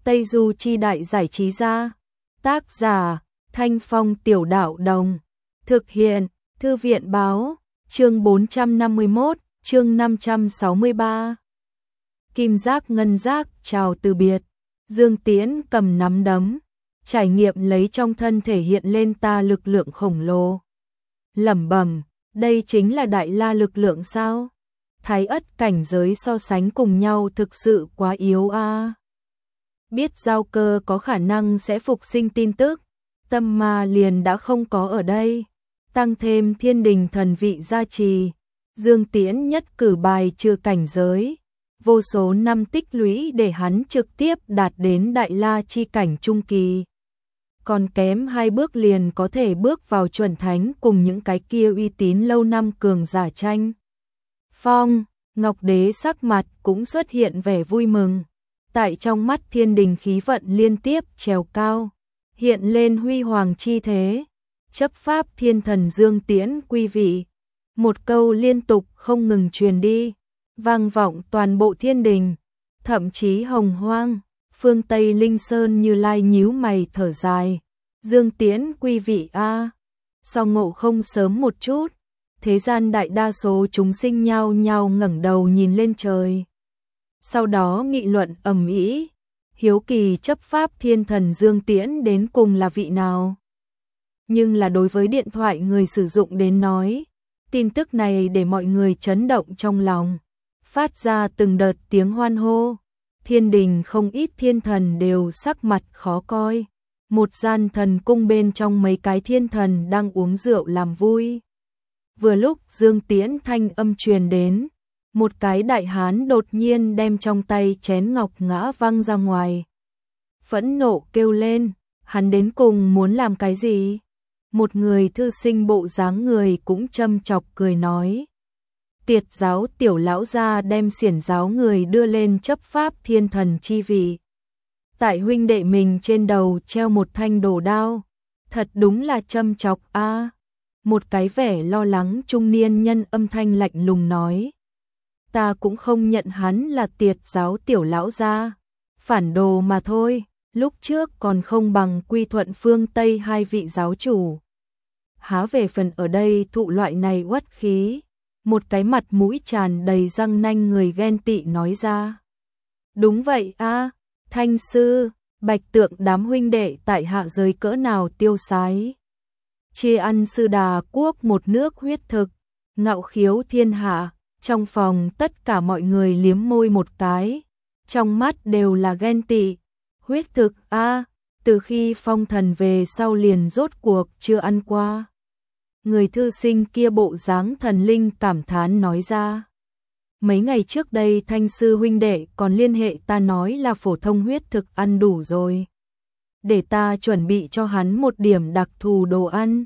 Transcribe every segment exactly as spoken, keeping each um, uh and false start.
Tây Du Chi Đại Giải Trí Gia. Tác giả, Thanh Phong Tiểu Đạo Đồng. Thực hiện, Thư viện Báo. Chương bốn trăm năm mươi mốt, chương năm trăm sáu mươi ba. Kim giác ngân giác chào từ biệt. Dương Tiễn cầm nắm đấm, trải nghiệm lấy trong thân thể hiện lên ta lực lượng khổng lồ. Lẩm bẩm, đây chính là đại la lực lượng sao? Thái ất cảnh giới so sánh cùng nhau thực sự quá yếu a. À. Biết giao cơ có khả năng sẽ phục sinh tin tức, tâm ma liền đã không có ở đây. Tăng thêm thiên đình thần vị gia trì, Dương Tiễn nhất cử bài trừ cảnh giới. Vô số năm tích lũy để hắn trực tiếp đạt đến đại la chi cảnh trung kỳ. Còn kém hai bước liền có thể bước vào chuẩn thánh cùng những cái kia uy tín lâu năm cường giả tranh. Phong, Ngọc Đế sắc mặt cũng xuất hiện vẻ vui mừng. Tại trong mắt thiên đình khí vận liên tiếp trèo cao, hiện lên huy hoàng chi thế. Chấp pháp thiên thần Dương Tiễn quy vị. Một câu liên tục không ngừng truyền đi, vang vọng toàn bộ thiên đình, thậm chí hồng hoang, phương Tây Linh Sơn Như Lai nhíu mày thở dài. Dương Tiễn quy vị a, à. Sau ngộ không sớm một chút, thế gian đại đa số chúng sinh nhao nhao ngẩng đầu nhìn lên trời. Sau đó nghị luận ầm ĩ, hiếu kỳ chấp pháp thiên thần Dương Tiễn đến cùng là vị nào. Nhưng là đối với điện thoại người sử dụng đến nói, tin tức này để mọi người chấn động trong lòng, phát ra từng đợt tiếng hoan hô. Thiên đình không ít thiên thần đều sắc mặt khó coi. Một gian thần cung bên trong mấy cái thiên thần đang uống rượu làm vui. Vừa lúc Dương Tiễn thanh âm truyền đến, một cái đại hán đột nhiên đem trong tay chén ngọc ngã văng ra ngoài. Phẫn nộ kêu lên, hắn đến cùng muốn làm cái gì? Một người thư sinh bộ dáng người cũng châm chọc cười nói. Tiệt giáo tiểu lão gia đem xiển giáo người đưa lên chấp pháp thiên thần chi vị. Tại huynh đệ mình trên đầu treo một thanh đồ đao, thật đúng là châm chọc a. À. Một cái vẻ lo lắng trung niên nhân âm thanh lạnh lùng nói. Ta cũng không nhận hắn là tiệt giáo tiểu lão gia, phản đồ mà thôi, lúc trước còn không bằng quy thuận phương Tây hai vị giáo chủ. Há về phần ở đây thụ loại này uất khí, một cái mặt mũi tràn đầy răng nanh người ghen tị nói ra. Đúng vậy a, à, Thanh sư, Bạch Tượng đám huynh đệ tại hạ giới cỡ nào tiêu sái. Chia ăn sư đà quốc một nước huyết thực, ngạo khiếu thiên hạ, trong phòng tất cả mọi người liếm môi một cái, trong mắt đều là ghen tị. Huyết thực a, à, từ khi phong thần về sau liền rốt cuộc chưa ăn qua. Người thư sinh kia bộ dáng thần linh cảm thán nói ra. Mấy ngày trước đây Thanh sư huynh đệ còn liên hệ ta nói là phổ thông huyết thực ăn đủ rồi. Để ta chuẩn bị cho hắn một điểm đặc thù đồ ăn.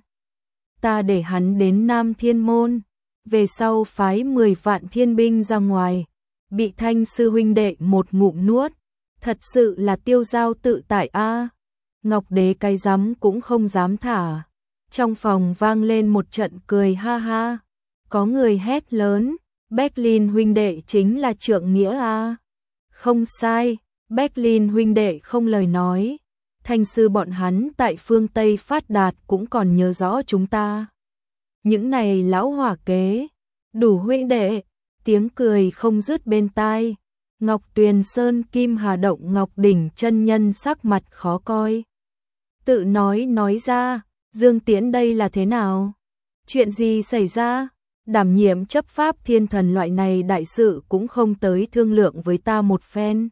Ta để hắn đến Nam Thiên Môn, về sau phái mười vạn thiên binh ra ngoài, bị Thanh sư huynh đệ một ngụm nuốt. Thật sự là tiêu dao tự tại a. À. Ngọc Đế cái rắm cũng không dám thả. Trong phòng vang lên một trận cười ha ha. Có người hét lớn, Berlin huynh đệ chính là trượng nghĩa a. À. Không sai, Berlin huynh đệ không lời nói. Thanh sư bọn hắn tại phương Tây phát đạt cũng còn nhớ rõ chúng ta. Những này lão hỏa kế, đủ huynh đệ, tiếng cười không dứt bên tai. Ngọc Tuyền Sơn Kim Hà Động Ngọc Đỉnh chân nhân sắc mặt khó coi. Tự nói nói ra, Dương Tiễn đây là thế nào? Chuyện gì xảy ra? Đảm nhiệm chấp pháp thiên thần loại này đại sự cũng không tới thương lượng với ta một phen.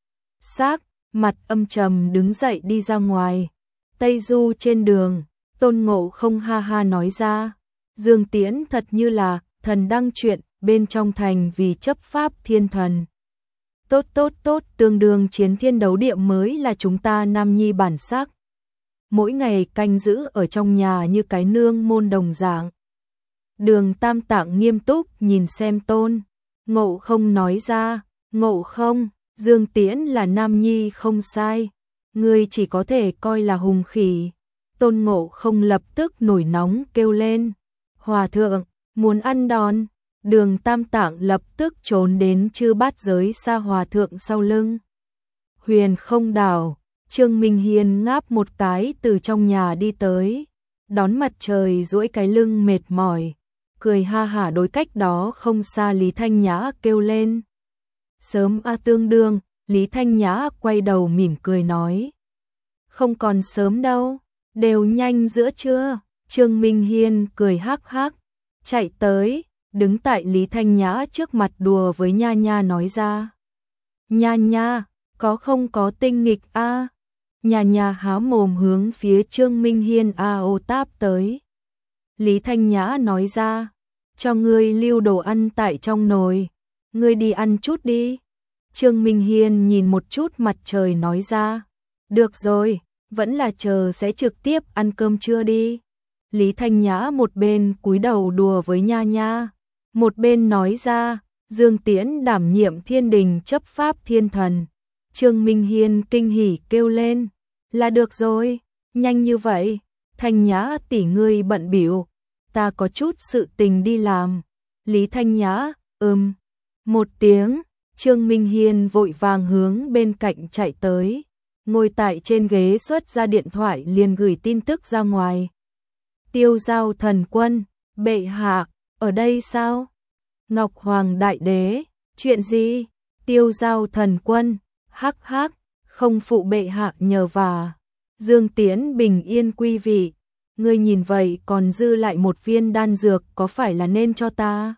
Sắc mặt âm trầm đứng dậy đi ra ngoài. Tây Du trên đường, Tôn Ngộ Không ha ha nói ra. Dương Tiễn thật như là thần đăng chuyện bên trong thành vì chấp pháp thiên thần. Tốt tốt tốt, tương đương chiến thiên đấu địa mới là chúng ta nam nhi bản sắc. Mỗi ngày canh giữ ở trong nhà như cái nương môn đồng dạng. Đường Tam Tạng nghiêm túc nhìn xem Tôn Ngộ Không nói ra. Ngộ Không, Dương Tiễn là nam nhi không sai, ngươi chỉ có thể coi là hùng khỉ. Tôn Ngộ Không lập tức nổi nóng kêu lên. Hòa thượng, muốn ăn đòn. Đường Tam Tạng lập tức trốn đến chư bát giới xa hòa thượng sau lưng. Huyền Không Đảo, Trương Minh Hiên ngáp một cái từ trong nhà đi tới, đón mặt trời duỗi cái lưng mệt mỏi, cười ha hả đối cách đó không xa Lý Thanh Nhã kêu lên. Sớm a tương đương, Lý Thanh Nhã quay đầu mỉm cười nói. Không còn sớm đâu, đều nhanh giữa trưa. Trương Minh Hiên cười hắc hắc, chạy tới, đứng tại Lý Thanh Nhã trước mặt đùa với Nha Nha nói ra. Nha Nha, có không có tinh nghịch a? À? Nha Nha há mồm hướng phía Trương Minh Hiên a ô táp tới. Lý Thanh Nhã nói ra, cho ngươi lưu đồ ăn tại trong nồi, ngươi đi ăn chút đi. Trương Minh Hiên nhìn một chút mặt trời nói ra, được rồi, vẫn là chờ sẽ trực tiếp ăn cơm trưa đi. Lý Thanh Nhã một bên cúi đầu đùa với Nha Nha, một bên nói ra, Dương Tiễn đảm nhiệm Thiên Đình chấp pháp thiên thần. Trương Minh Hiên kinh hỉ kêu lên, là được rồi, nhanh như vậy, Thanh Nhã tỷ ngươi bận bịu, ta có chút sự tình đi làm. Lý Thanh Nhã, ừm, một tiếng, Trương Minh Hiên vội vàng hướng bên cạnh chạy tới, ngồi tại trên ghế xuất ra điện thoại liền gửi tin tức ra ngoài. Tiêu Giao thần quân, bệ hạ, ở đây sao? Ngọc Hoàng đại đế, chuyện gì? Tiêu Giao thần quân, hắc hắc, không phụ bệ hạ nhờ vả. Dương Tiễn bình yên quý vị, ngươi nhìn vậy còn dư lại một viên đan dược có phải là nên cho ta?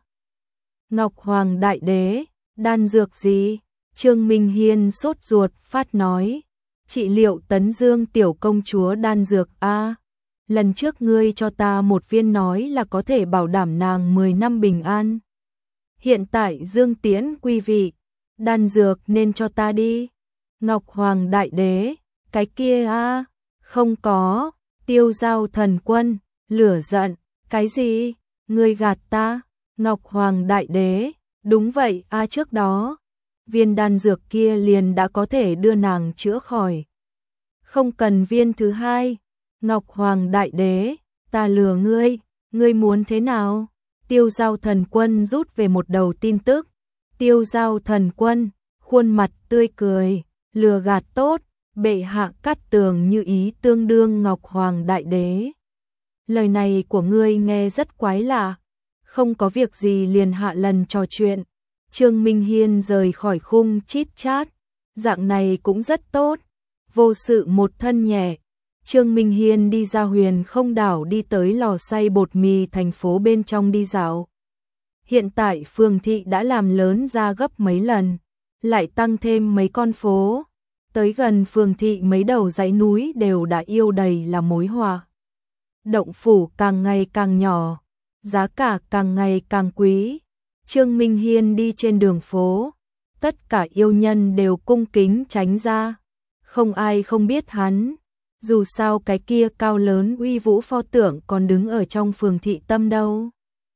Ngọc Hoàng đại đế, đan dược gì? Trương Minh Hiên sốt ruột phát nói, trị liệu Tấn Dương tiểu công chúa đan dược a. Lần trước ngươi cho ta một viên nói là có thể bảo đảm nàng mười năm bình an. Hiện tại Dương Tiễn quý vị, đan dược nên cho ta đi. Ngọc Hoàng đại đế, cái kia a, không có. Tiêu Giao thần quân, lửa giận, cái gì? Ngươi gạt ta? Ngọc Hoàng đại đế, đúng vậy a, trước đó viên đan dược kia liền đã có thể đưa nàng chữa khỏi. Không cần viên thứ hai. Ngọc Hoàng đại đế, ta lừa ngươi, ngươi muốn thế nào? Tiêu Giao thần quân rút về một đầu tin tức. Tiêu Giao thần quân, khuôn mặt tươi cười, lừa gạt tốt, bệ hạ cắt tường như ý tương đương Ngọc Hoàng đại đế. Lời này của ngươi nghe rất quái lạ, không có việc gì liền hạ lần trò chuyện. Trương Minh Hiên rời khỏi khung chít chát, dạng này cũng rất tốt, vô sự một thân nhẹ. Trương Minh Hiên đi ra Huyền Không Đảo đi tới lò xay bột mì thành phố bên trong đi dạo. Hiện tại phường thị đã làm lớn ra gấp mấy lần, lại tăng thêm mấy con phố. Tới gần phường thị mấy đầu dãy núi đều đã yêu đầy là mối họa. Động phủ càng ngày càng nhỏ, giá cả càng ngày càng quý. Trương Minh Hiên đi trên đường phố, tất cả yêu nhân đều cung kính tránh ra, không ai không biết hắn. Dù sao cái kia cao lớn uy vũ pho tượng còn đứng ở trong phường thị tâm đâu.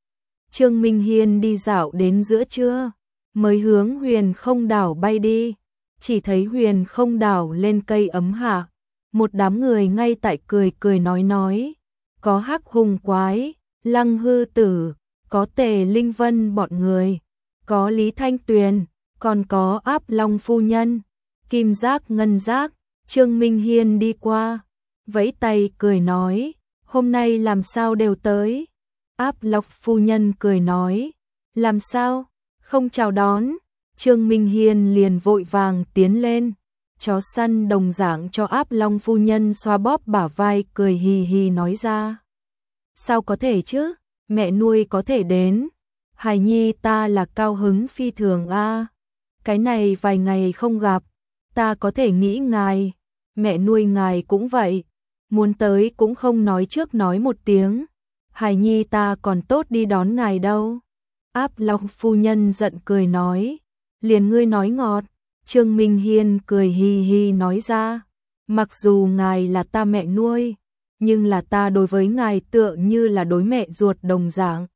Trương Minh Hiên đi dạo đến giữa trưa, mới hướng Huyền Không Đảo bay đi. Chỉ thấy Huyền Không Đảo lên cây ấm hạ, một đám người ngay tại cười cười nói nói. Có Hắc Hùng Quái, Lăng Hư Tử, có Tề Linh Vân bọn người, có Lý Thanh Tuyền, còn có Áp Long phu nhân, Kim Giác Ngân Giác. Trương Minh Hiên đi qua, vẫy tay cười nói, hôm nay làm sao đều tới? Áp Long phu nhân cười nói, làm sao, không chào đón? Trương Minh Hiên liền vội vàng tiến lên, chó săn đồng dạng cho Áp Long phu nhân xoa bóp bả vai cười hì hì nói ra. Sao có thể chứ, mẹ nuôi có thể đến, hài nhi ta là cao hứng phi thường a. Cái này vài ngày không gặp, ta có thể nghĩ ngài, mẹ nuôi ngài cũng vậy, muốn tới cũng không nói trước nói một tiếng, hài nhi ta còn tốt đi đón ngài đâu. Áp Long phu nhân giận cười nói, liền ngươi nói ngọt. Trương Minh Hiên cười hi hi nói ra, mặc dù ngài là ta mẹ nuôi, nhưng là ta đối với ngài tựa như là đối mẹ ruột đồng dạng.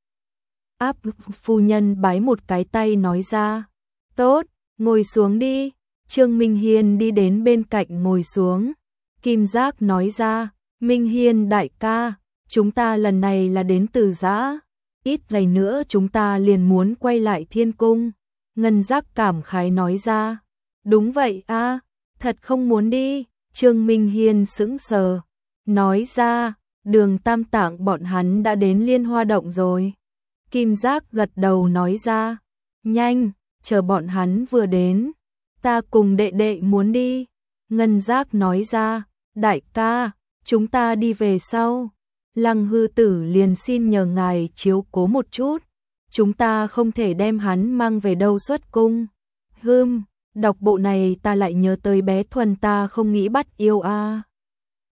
Áp phu nhân bái một cái tay nói ra, tốt, ngồi xuống đi. Trương Minh Hiên đi đến bên cạnh ngồi xuống. Kim Giác nói ra, Minh Hiên đại ca, chúng ta lần này là đến từ Giã, ít ngày nữa chúng ta liền muốn quay lại Thiên Cung. Ngân Giác cảm khái nói ra, đúng vậy a, Thật không muốn đi, Trương Minh Hiên sững sờ, nói ra, Đường Tam Tạng bọn hắn đã đến Liên Hoa Động rồi. Kim Giác gật đầu nói ra, nhanh, chờ bọn hắn vừa đến, ta cùng đệ đệ muốn đi. Ngân Giác nói ra, đại ca, chúng ta đi về sau. Lăng Hư Tử liền xin nhờ ngài chiếu cố một chút, chúng ta không thể đem hắn mang về đâu xuất cung. Hừm, đọc bộ này ta lại nhớ tới bé Thuần ta không nghĩ bắt yêu a.